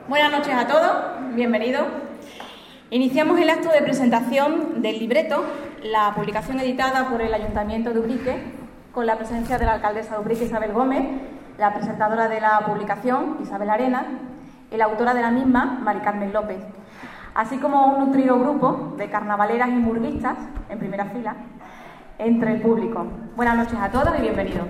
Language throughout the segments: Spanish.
Buenas noches a todos, bienvenidos. Iniciamos el acto de presentación del libreto, la publicación editada por el Ayuntamiento de Ubrique, con la presencia de la alcaldesa de Ubrique, Isabel Gómez, la presentadora de la publicación, Isabel Arenas, y la autora de la misma, Mari Carmen López, así como un nutrido grupo de carnavaleras y murguistas, en primera fila, entre el público. Buenas noches a todos y bienvenidos.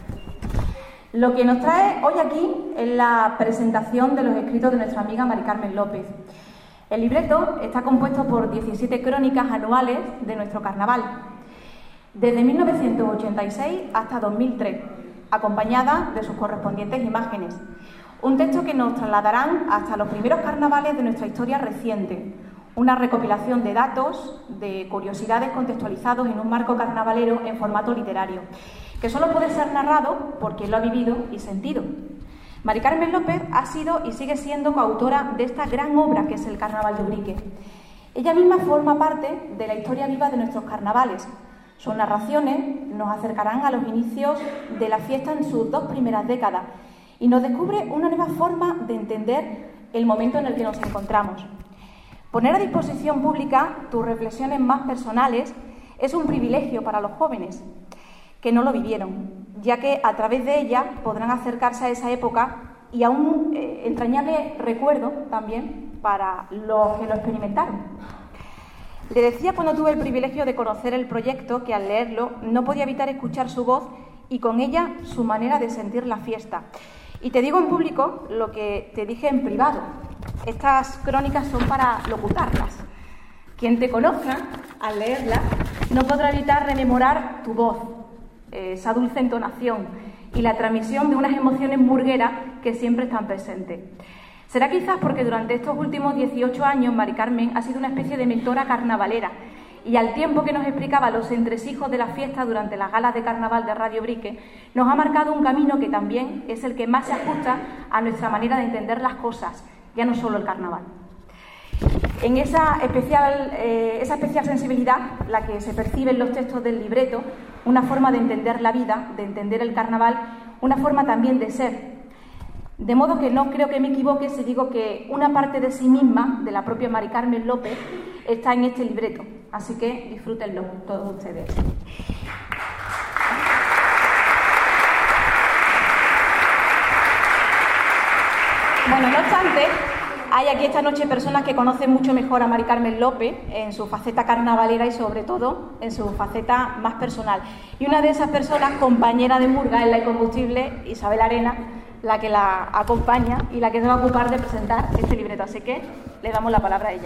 Lo que nos trae hoy aquí es la presentación de los escritos de nuestra amiga Mari Carmen López. El libreto está compuesto por 17 crónicas anuales de nuestro carnaval, desde 1986 hasta 2003, acompañada de sus correspondientes imágenes. Un texto que nos trasladarán hasta los primeros carnavales de nuestra historia reciente, una recopilación de datos, de curiosidades contextualizados en un marco carnavalero en formato literario, que solo puede ser narrado por quien lo ha vivido y sentido. Mari Carmen López ha sido y sigue siendo coautora de esta gran obra que es el Carnaval de Ubrique. Ella misma forma parte de la historia viva de nuestros carnavales. Sus narraciones nos acercarán a los inicios de la fiesta en sus 2 primeras décadas y nos descubre una nueva forma de entender el momento en el que nos encontramos. Poner a disposición pública tus reflexiones más personales es un privilegio para los jóvenes que no lo vivieron, ya que a través de ella podrán acercarse a esa época y a un entrañable recuerdo también para los que lo experimentaron. Le decía cuando tuve el privilegio de conocer el proyecto que al leerlo no podía evitar escuchar su voz y con ella su manera de sentir la fiesta. Y te digo en público lo que te dije en privado. Estas crónicas son para locutarlas. Quien te conozca, al leerlas, no podrá evitar rememorar tu voz, esa dulce entonación y la transmisión de unas emociones murgueras que siempre están presentes. Será quizás porque durante estos últimos 18 años Mari Carmen ha sido una especie de mentora carnavalera y al tiempo que nos explicaba los entresijos de la fiesta durante las galas de carnaval de Radio Ubrique, nos ha marcado un camino que también es el que más se ajusta a nuestra manera de entender las cosas, ya no solo el carnaval. En esa especial sensibilidad, la que se percibe en los textos del libreto, una forma de entender la vida, de entender el carnaval, una forma también de ser. De modo que no creo que me equivoque si digo que una parte de sí misma, de la propia Mari Carmen López, está en este libreto. Así que disfrútenlo todos ustedes. Bueno, no obstante, hay aquí esta noche personas que conocen mucho mejor a Mari Carmen López en su faceta carnavalera y sobre todo en su faceta más personal. Y una de esas personas, compañera de murga en la Incombustible, Isabel Arenas, la que la acompaña y la que se va a ocupar de presentar este libreto. Así que le damos la palabra a ella.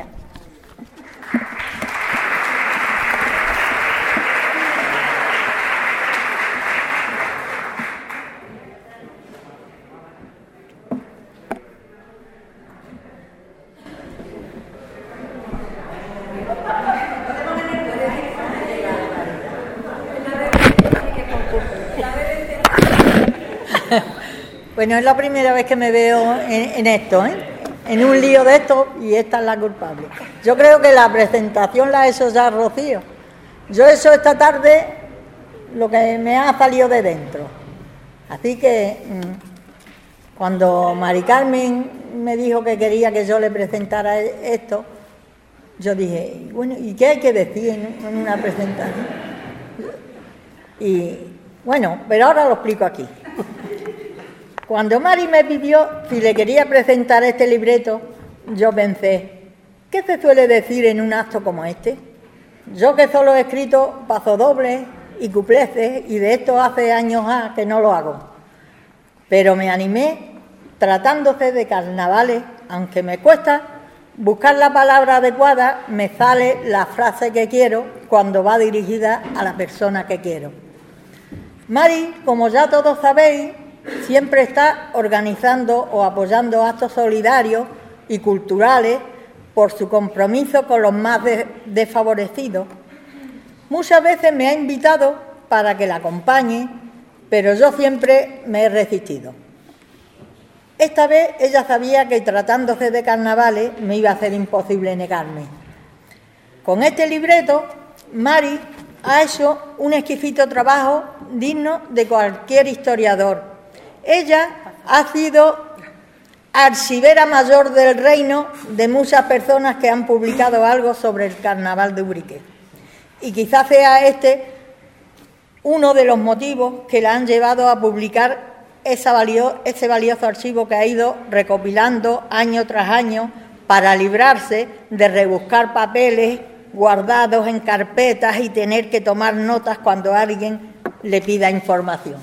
Bueno, es la primera vez que me veo en esto, en un lío de esto, y esta es la culpable. Yo creo que la presentación la ha hecho ya Rocío. Yo he hecho esta tarde lo que me ha salido de dentro. Así que cuando Mari Carmen me dijo que quería que yo le presentara esto, yo dije, bueno, ¿y qué hay que decir en una presentación? Y bueno, pero ahora lo explico aquí. Cuando Mari me pidió si le quería presentar este libreto, yo pensé, ¿qué se suele decir en un acto como este? Yo que solo he escrito pasodobles y cupleces, y de esto hace años que no lo hago. Pero me animé, tratándose de carnavales, aunque me cuesta buscar la palabra adecuada, me sale la frase que quiero cuando va dirigida a la persona que quiero. Mari, como ya todos sabéis, siempre está organizando o apoyando actos solidarios y culturales por su compromiso con los más desfavorecidos. Muchas veces me ha invitado para que la acompañe, pero yo siempre me he resistido. Esta vez ella sabía que tratándose de carnavales me iba a ser imposible negarme. Con este libreto, Mari ha hecho un exquisito trabajo digno de cualquier historiador. Ella ha sido archivera mayor del reino de muchas personas que han publicado algo sobre el carnaval de Ubrique. Y quizás sea este uno de los motivos que la han llevado a publicar ese valioso archivo que ha ido recopilando año tras año para librarse de rebuscar papeles guardados en carpetas y tener que tomar notas cuando alguien le pida información.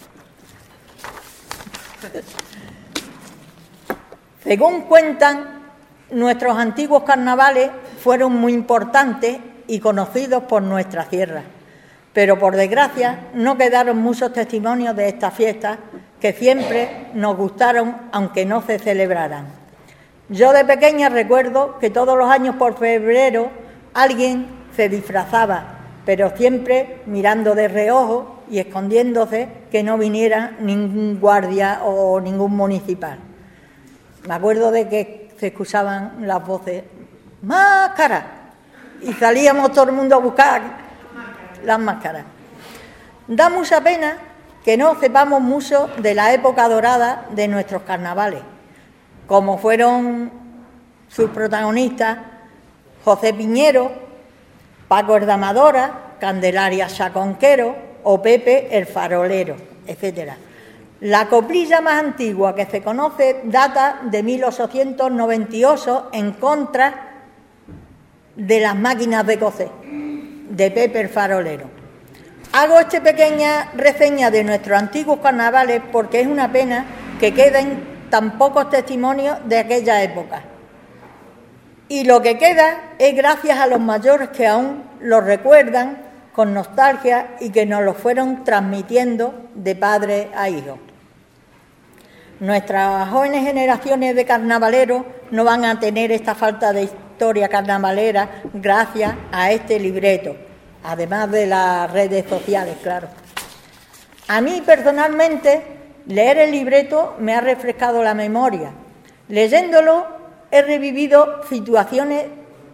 Según cuentan, nuestros antiguos carnavales fueron muy importantes y conocidos por nuestra tierra, pero por desgracia no quedaron muchos testimonios de estas fiestas que siempre nos gustaron aunque no se celebraran. Yo de pequeña recuerdo que todos los años por febrero alguien se disfrazaba, pero siempre mirando de reojo y escondiéndose que no viniera ningún guardia o ningún municipal. Me acuerdo de que se escuchaban las voces ¡máscara! Y salíamos todo el mundo a buscar las máscaras. Da mucha pena que no sepamos mucho de la época dorada de nuestros carnavales, como fueron sus protagonistas José Piñero, Paco Erdamadora, Candelaria Chaconquero o Pepe el Farolero, etcétera. La coplilla más antigua que se conoce data de 1898 en contra de las máquinas de coser, de Pepe el Farolero. Hago esta pequeña reseña de nuestros antiguos carnavales porque es una pena que queden tan pocos testimonios de aquella época. Y lo que queda es gracias a los mayores que aún los recuerdan con nostalgia y que nos lo fueron transmitiendo de padre a hijo. Nuestras jóvenes generaciones de carnavaleros no van a tener esta falta de historia carnavalera gracias a este libreto, además de las redes sociales, claro. A mí personalmente leer el libreto me ha refrescado la memoria. Leyéndolo he revivido situaciones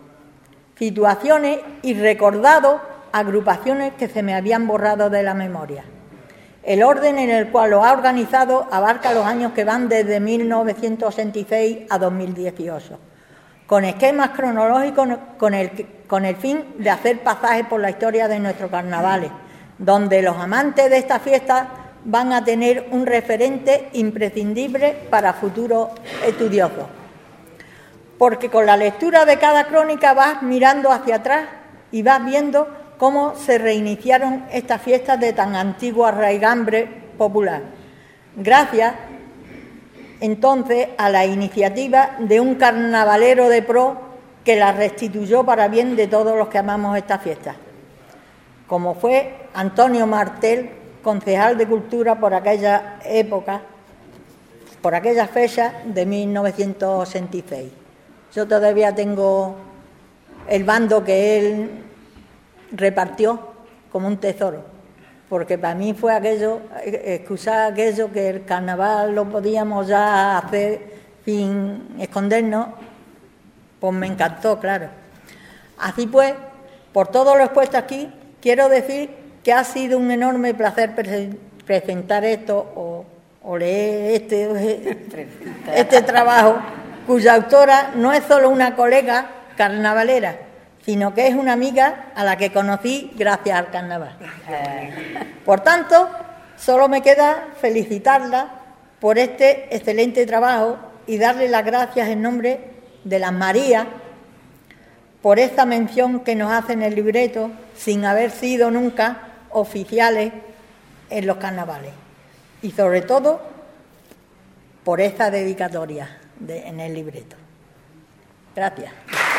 y recordado agrupaciones que se me habían borrado de la memoria. El orden en el cual lo ha organizado abarca los años que van desde 1986 a 2018, con esquemas cronológicos con el fin de hacer pasajes por la historia de nuestros carnavales, donde los amantes de esta fiesta van a tener un referente imprescindible para futuros estudiosos. Porque con la lectura de cada crónica vas mirando hacia atrás y vas viendo cómo se reiniciaron estas fiestas de tan antigua raigambre popular. Gracias, entonces, a la iniciativa de un carnavalero de pro que la restituyó para bien de todos los que amamos esta fiesta, como fue Antonio Martel, concejal de Cultura por aquella época, por aquella fecha de 1986. Yo todavía tengo el bando que él repartió como un tesoro, porque para mí fue aquello, excusar aquello que el carnaval lo podíamos ya hacer sin escondernos, pues me encantó, claro. Así pues, por todo lo expuesto aquí, quiero decir que ha sido un enorme placer presentar esto o leer este trabajo, cuya autora no es solo una colega carnavalera, sino que es una amiga a la que conocí gracias al carnaval. Por tanto, solo me queda felicitarla por este excelente trabajo y darle las gracias en nombre de las Marías por esta mención que nos hace en el libreto sin haber sido nunca oficiales en los carnavales. Y sobre todo por esta dedicatoria en el libreto. Gracias.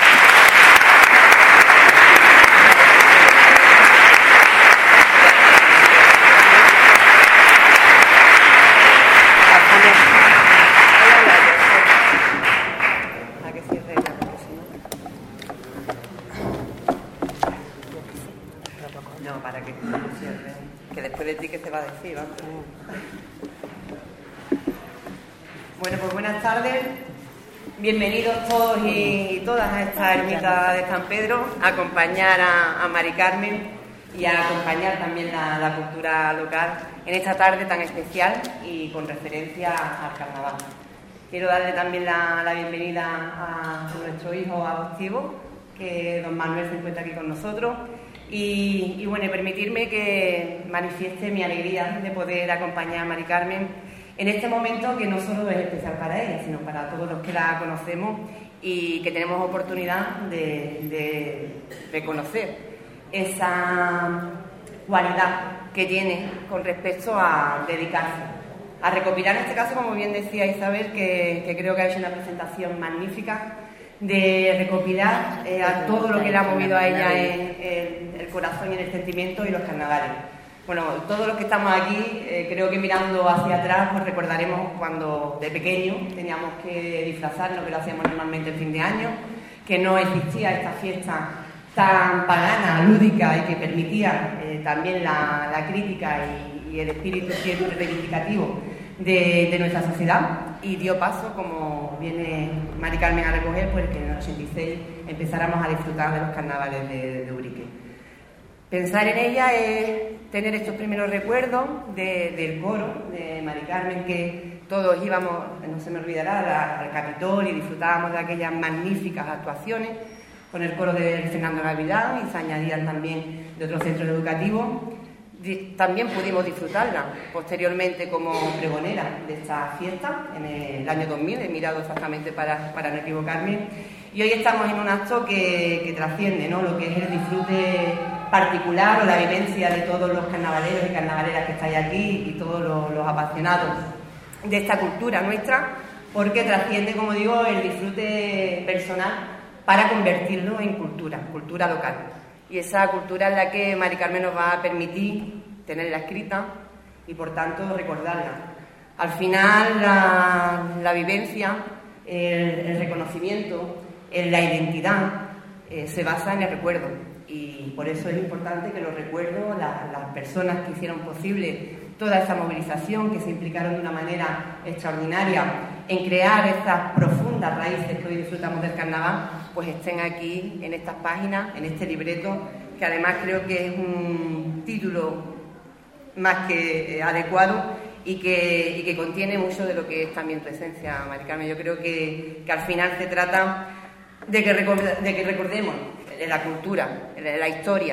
No, para que cierre. Que después de ti, ¿qué se va a decir? ¿Va? Bueno, pues buenas tardes. Bienvenidos todos y todas a esta ermita de San Pedro, a acompañar a Mari Carmen y a acompañar también la cultura local en esta tarde tan especial y con referencia al carnaval. Quiero darle también la bienvenida a nuestro hijo adoptivo, que don Manuel se encuentra aquí con nosotros. Y bueno, permitirme que manifieste mi alegría de poder acompañar a Mari Carmen en este momento que no solo es especial para ella, sino para todos los que la conocemos y que tenemos oportunidad de reconocer esa cualidad que tiene con respecto a dedicarse a recopilar, en este caso, como bien decía Isabel, que creo que ha hecho una presentación magnífica, de recopilar a todo lo que le ha movido a ella en el corazón y en el sentimiento y los carnavales. Bueno, todos los que estamos aquí, creo que mirando hacia atrás, pues recordaremos cuando de pequeño teníamos que disfrazarnos, que lo hacíamos normalmente el fin de año, que no existía esta fiesta tan pagana, lúdica y que permitía también la crítica y el espíritu siempre reivindicativo de nuestra sociedad, y dio paso, como viene Mari Carmen a recoger, pues que en el 86 empezáramos a disfrutar de los carnavales de Ubrique. Pensar en ella es tener estos primeros recuerdos del coro de Mari Carmen, que todos íbamos, no se me olvidará, al Capitolio y disfrutábamos de aquellas magníficas actuaciones con el coro de Fernando Gavilán, y se añadían también de otros centros educativos. También pudimos disfrutarla posteriormente como pregonera de esta fiesta en el año 2000, he mirado exactamente para no equivocarme, y hoy estamos en un acto que trasciende, ¿no?, lo que es el disfrute particular o la vivencia de todos los carnavaleros y carnavaleras que estáis aquí y todos los apasionados de esta cultura nuestra, porque trasciende, como digo, el disfrute personal para convertirlo en cultura local. Y esa cultura es la que Mari Carmen nos va a permitir tenerla escrita y, por tanto, recordarla. Al final, la vivencia, el reconocimiento, la identidad, se basa en el recuerdo. Y por eso es importante que los recuerdos, las personas que hicieron posible toda esa movilización, que se implicaron de una manera extraordinaria en crear estas profundas raíces que hoy disfrutamos del carnaval, pues estén aquí en estas páginas, en este libreto, que además creo que es un título más que adecuado y que contiene mucho de lo que es también tu esencia, Mari Carmen. Yo creo que al final se trata de que recordemos la cultura, la historia,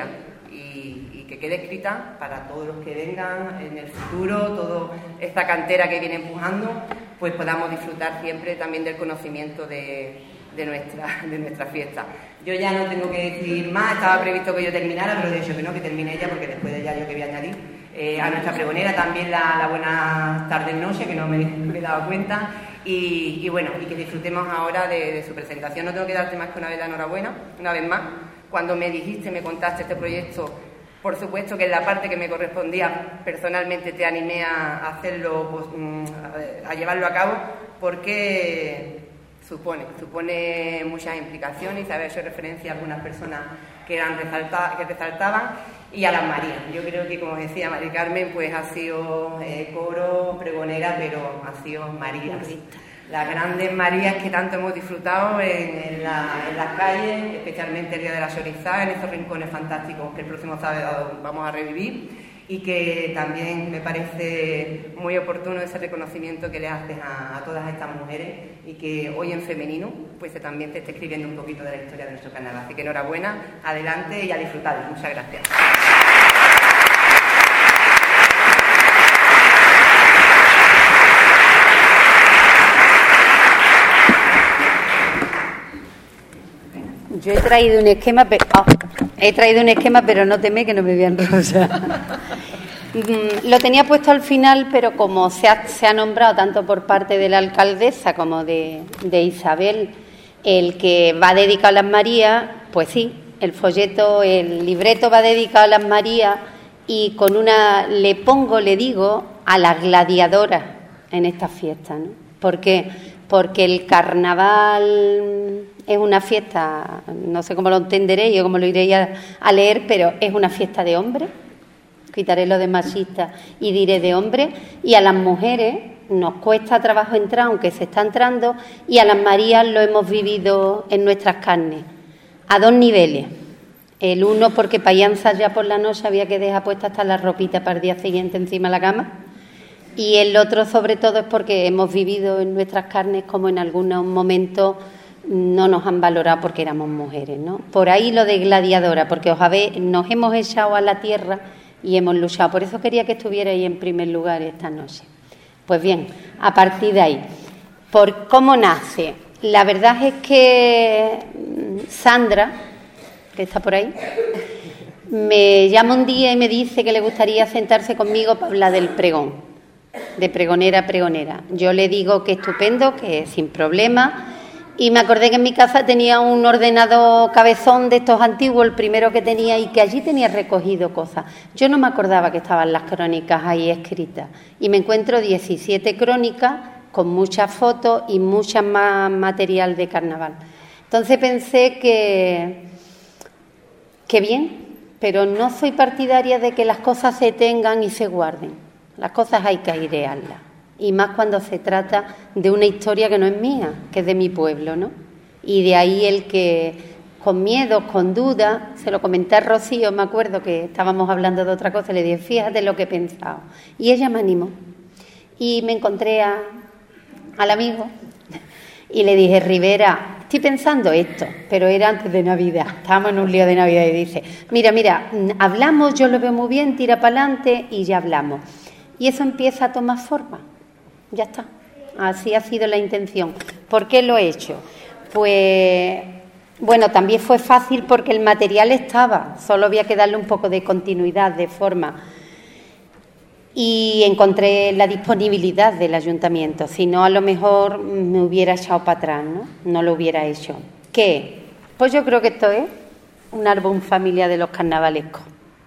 y que quede escrita para todos los que vengan en el futuro, toda esta cantera que viene empujando, pues podamos disfrutar siempre también del conocimiento de nuestra fiesta. Yo ya no tengo que decir más, estaba previsto que yo terminara, pero de hecho que no, que termine ella, porque después de ella yo que voy a añadir. A nuestra pregonera también la buena tarde noche, que no me he dado cuenta, y bueno, y que disfrutemos ahora de su presentación. No tengo que darte más que una vez la enhorabuena, una vez más. Cuando me contaste este proyecto, por supuesto que en la parte que me correspondía personalmente te animé a hacerlo, pues, a llevarlo a cabo, porque supone muchas implicaciones, y se había hecho referencia a algunas personas que resaltaban, y a las Marías. Yo creo que, como decía Mari Carmen, pues ha sido coro, pregonera, pero ha sido Marías. Las grandes Marías que tanto hemos disfrutado en las calles, especialmente el día de la Xorizá, en estos rincones fantásticos que el próximo sábado vamos a revivir, y que también me parece muy oportuno ese reconocimiento que le haces a todas estas mujeres, y que hoy en femenino pues también te esté escribiendo un poquito de la historia de nuestro carnaval. Así que enhorabuena, adelante y a disfrutar. Muchas gracias. Yo he traído un esquema, pero no teme que no me vean rosa. Lo tenía puesto al final, pero como se ha nombrado tanto por parte de la alcaldesa como de Isabel el que va dedicado a las Marías, pues sí, el folleto, el libreto va dedicado a las Marías, y con le digo a las gladiadoras en esta fiesta, ¿no? ¿Por qué? Porque el carnaval es una fiesta, no sé cómo lo entenderéis o cómo lo iréis a leer, pero es una fiesta de hombres. Quitaré lo de machista y diré de hombres, y a las mujeres nos cuesta trabajo entrar, aunque se está entrando, y a las Marías lo hemos vivido en nuestras carnes, a dos niveles. El uno, porque para ensayar por la noche había que dejar puesta hasta la ropita para el día siguiente encima de la cama, Y el otro, sobre todo, es porque hemos vivido en nuestras carnes como en algunos momentos no nos han valorado porque éramos mujeres, ¿no? Por ahí lo de gladiadora, porque nos hemos echado a la tierra y hemos luchado. Por eso quería que estuvierais en primer lugar esta noche. Pues bien, a partir de ahí, ¿por cómo nace? La verdad es que Sandra, que está por ahí, me llama un día y me dice que le gustaría sentarse conmigo para hablar del pregón, de pregonera a pregonera. Yo le digo que estupendo, que sin problema. Y me acordé que en mi casa tenía un ordenador cabezón de estos antiguos, el primero que tenía, y que allí tenía recogido cosas. Yo no me acordaba que estaban las crónicas ahí escritas. Y me encuentro 17 crónicas con muchas fotos y mucha más material de carnaval. Entonces pensé que bien, pero no soy partidaria de que las cosas se tengan y se guarden. Las cosas hay que airearlas. Y más cuando se trata de una historia que no es mía, que es de mi pueblo, ¿no? Y de ahí el que, con miedo, con duda, se lo comenté a Rocío, me acuerdo que estábamos hablando de otra cosa, le dije, fíjate lo que he pensado. Y ella me animó. Y me encontré al amigo y le dije, Rivera, estoy pensando esto, pero era antes de Navidad, estábamos en un lío de Navidad, y dice, mira, hablamos, yo lo veo muy bien, tira para adelante y ya hablamos. Y eso empieza a tomar forma. Ya está, así ha sido la intención. ¿Por qué lo he hecho? Pues, bueno, también fue fácil porque el material estaba, solo había que darle un poco de continuidad, de forma. Y encontré la disponibilidad del ayuntamiento, si no a lo mejor me hubiera echado para atrás, ¿no? No lo hubiera hecho. ¿Qué? Pues yo creo que esto es un álbum familiar de los carnavalescos.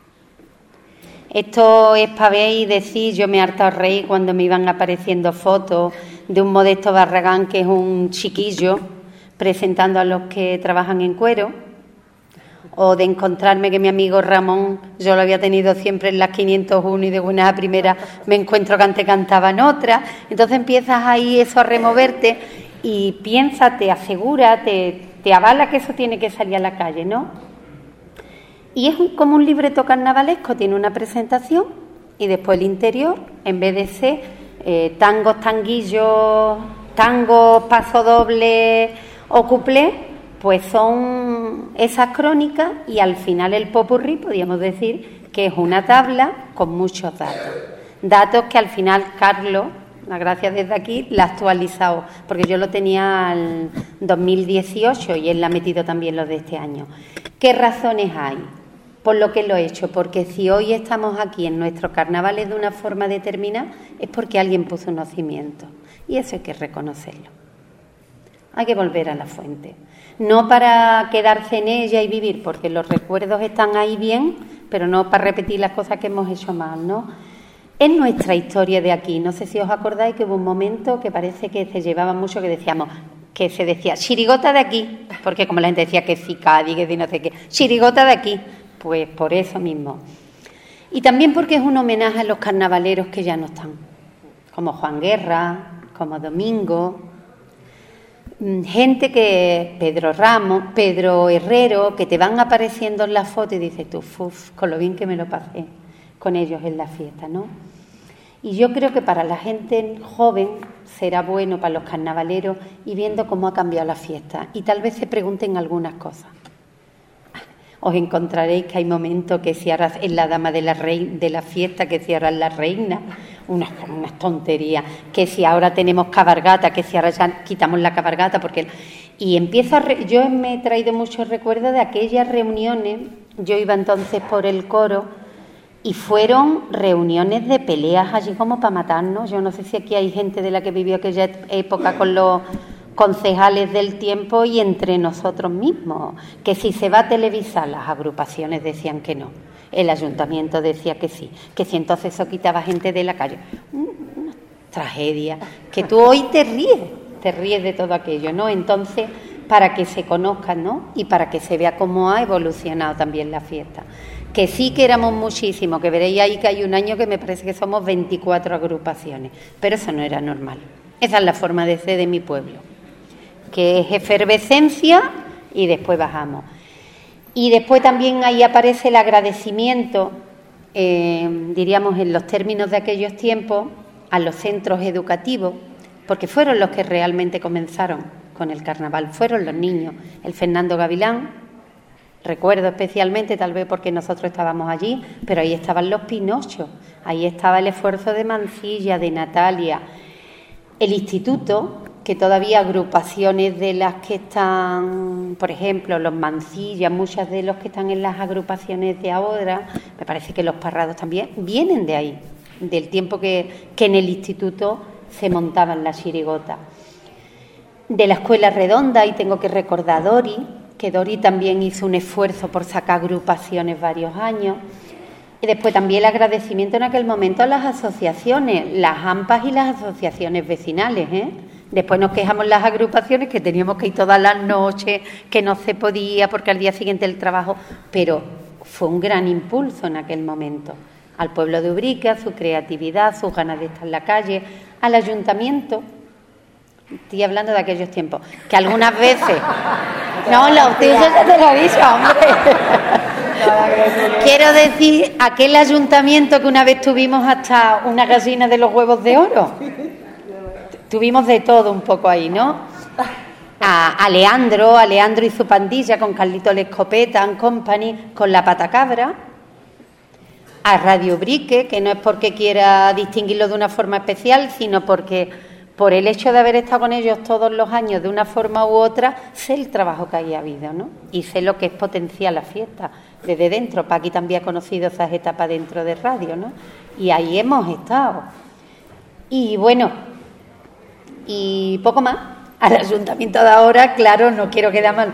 Esto es para ver y decir, yo me he hartado reír cuando me iban apareciendo fotos de un Modesto Barragán, que es un chiquillo, presentando a los que trabajan en cuero, o de encontrarme que mi amigo Ramón, yo lo había tenido siempre en las 501 y de buena a primera me encuentro que antes cantaba en otra. Entonces empiezas ahí eso a removerte y piensa, te asegura, te avala que eso tiene que salir a la calle, ¿no? Y es como un libreto carnavalesco, tiene una presentación y después el interior, en vez de ser tangos, tanguillos, tangos, paso doble o cuplé, pues son esas crónicas y al final el popurrí, podríamos decir, que es una tabla con muchos datos. Datos que al final Carlos, la gracia desde aquí, la ha actualizado, porque yo lo tenía al 2018 y él la ha metido también los de este año. ¿Qué razones hay? Por lo que lo he hecho, porque si hoy estamos aquí en nuestros carnavales de una forma determinada, es porque alguien puso unos cimientos. Y eso hay que reconocerlo. Hay que volver a la fuente. No para quedarse en ella y vivir, porque los recuerdos están ahí bien, pero no para repetir las cosas que hemos hecho mal, ¿no? Es nuestra historia de aquí. No sé si os acordáis que hubo un momento que parece que se llevaba mucho, que se decía chirigota de aquí, porque como la gente decía que Cicadi, que no sé qué, chirigota de aquí. Pues por eso mismo. Y también porque es un homenaje a los carnavaleros que ya no están, como Juan Guerra, como Domingo, gente que, Pedro Ramos, Pedro Herrero, que te van apareciendo en la foto y dices tú, con lo bien que me lo pasé con ellos en la fiesta, ¿no? Y yo creo que para la gente joven será bueno, para los carnavaleros, y viendo cómo ha cambiado la fiesta. Y tal vez se pregunten algunas cosas. Os encontraréis que hay momentos que si ahora es la dama de la fiesta, que si ahora es la reina, unas tonterías, que si ahora tenemos cabalgata, que si ahora ya quitamos la cabalgata, porque... Y yo me he traído muchos recuerdos de aquellas reuniones, yo iba entonces por el coro, y fueron reuniones de peleas allí como para matarnos. Yo no sé si aquí hay gente de la que vivió aquella época con los concejales del tiempo y entre nosotros mismos, que si se va a televisar, las agrupaciones decían que no, el ayuntamiento decía que sí, que si entonces eso quitaba gente de la calle. Una tragedia, que tú hoy te ríes de todo aquello, ¿no? Entonces, para que se conozcan, ¿no? Y para que se vea cómo ha evolucionado también la fiesta. Que sí que éramos muchísimos, que veréis ahí que hay un año que me parece que somos 24 agrupaciones, pero eso no era normal. Esa es la forma de ser de mi pueblo, que es efervescencia y después bajamos. Y después también ahí aparece el agradecimiento, diríamos en los términos de aquellos tiempos, a los centros educativos, porque fueron los que realmente comenzaron con el carnaval, fueron los niños. El Fernando Gavilán, recuerdo especialmente, tal vez porque nosotros estábamos allí, pero ahí estaban los Pinochos, ahí estaba el esfuerzo de Mancilla, de Natalia, el instituto, que todavía agrupaciones de las que están, por ejemplo, los Mancilla, muchas de los que están en las agrupaciones de ahora, me parece que los Parrados también, vienen de ahí, del tiempo que en el instituto se montaban las chirigotas. De la Escuela Redonda, y tengo que recordar a Dori, que Dori también hizo un esfuerzo por sacar agrupaciones varios años. Y después también el agradecimiento en aquel momento a las asociaciones, las AMPAs y las asociaciones vecinales, Después nos quejamos las agrupaciones que teníamos que ir todas las noches, que no se podía porque al día siguiente el trabajo, pero fue un gran impulso en aquel momento al pueblo de Ubrique, a su creatividad, sus ganas de estar en la calle, al ayuntamiento. Estoy hablando de aquellos tiempos, que algunas veces... No, la usted ya te lo ha dicho, hombre. Quiero decir, aquel ayuntamiento que una vez tuvimos hasta una gallina de los huevos de oro. Tuvimos de todo un poco ahí, ¿no? A Leandro y su pandilla con Carlito la Escopeta and Company, con la Patacabra. A Radio Ubrique, que no es porque quiera distinguirlo de una forma especial, sino porque por el hecho de haber estado con ellos todos los años de una forma u otra, sé el trabajo que haya habido, ¿no? Y sé lo que es potenciar la fiesta desde dentro. Paqui también ha conocido esas etapas dentro de radio, ¿no? Y ahí hemos estado. Y bueno, y poco más. Al ayuntamiento de ahora, claro, no quiero quedar mal.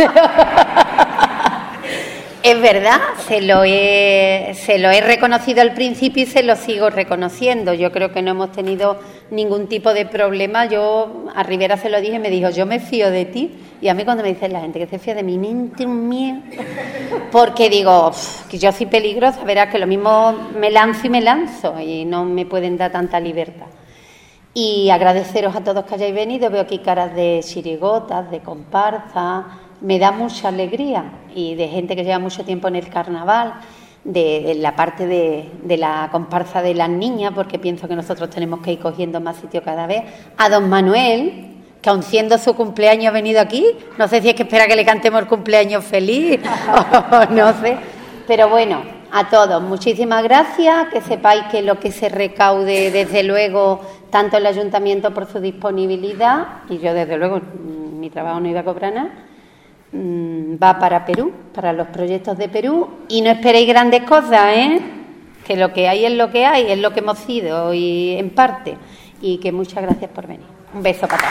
Es verdad, se lo he reconocido al principio y se lo sigo reconociendo. Yo creo que no hemos tenido ningún tipo de problema. Yo a Rivera se lo dije y me dijo, yo me fío de ti. Y a mí cuando me dice la gente que se fía de mí, me entra un miedo. Porque digo, que yo soy peligrosa, verás que lo mismo me lanzo y me lanzo y no me pueden dar tanta libertad. Y agradeceros a todos que hayáis venido. Veo aquí caras de chirigotas, de comparsa. Me da mucha alegría y de gente que lleva mucho tiempo en el carnaval, de la parte de la comparsa de las niñas, porque pienso que nosotros tenemos que ir cogiendo más sitio cada vez. A don Manuel, que aun siendo su cumpleaños ha venido aquí. No sé si es que espera que le cantemos el cumpleaños feliz o no sé. Pero bueno, a todos, muchísimas gracias. Que sepáis que lo que se recaude, desde luego, tanto el ayuntamiento por su disponibilidad, y yo desde luego mi trabajo no iba a cobrar nada, va para Perú, para los proyectos de Perú, y no esperéis grandes cosas, que lo que hay es lo que hay, es lo que hemos sido y en parte, y que muchas gracias por venir. Un beso para todos.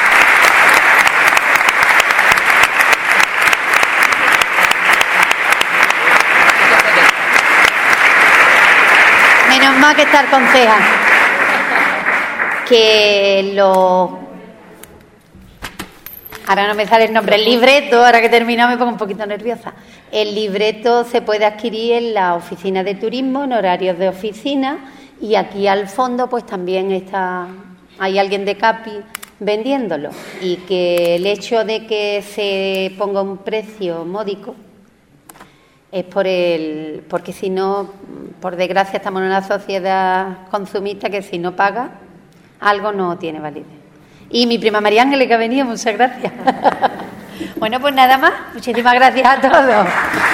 Menos mal que estar con ceja. Que ahora no me sale el nombre, el libreto, ahora que he terminado me pongo un poquito nerviosa. El libreto se puede adquirir en la oficina de turismo, en horarios de oficina, y aquí al fondo pues también hay alguien de Capi vendiéndolo. Y que el hecho de que se ponga un precio módico es porque si no, por desgracia, estamos en una sociedad consumista que si no paga, algo no tiene validez. Y mi prima María Ángeles, que ha venido, muchas gracias. Bueno, pues nada más. Muchísimas gracias a todos.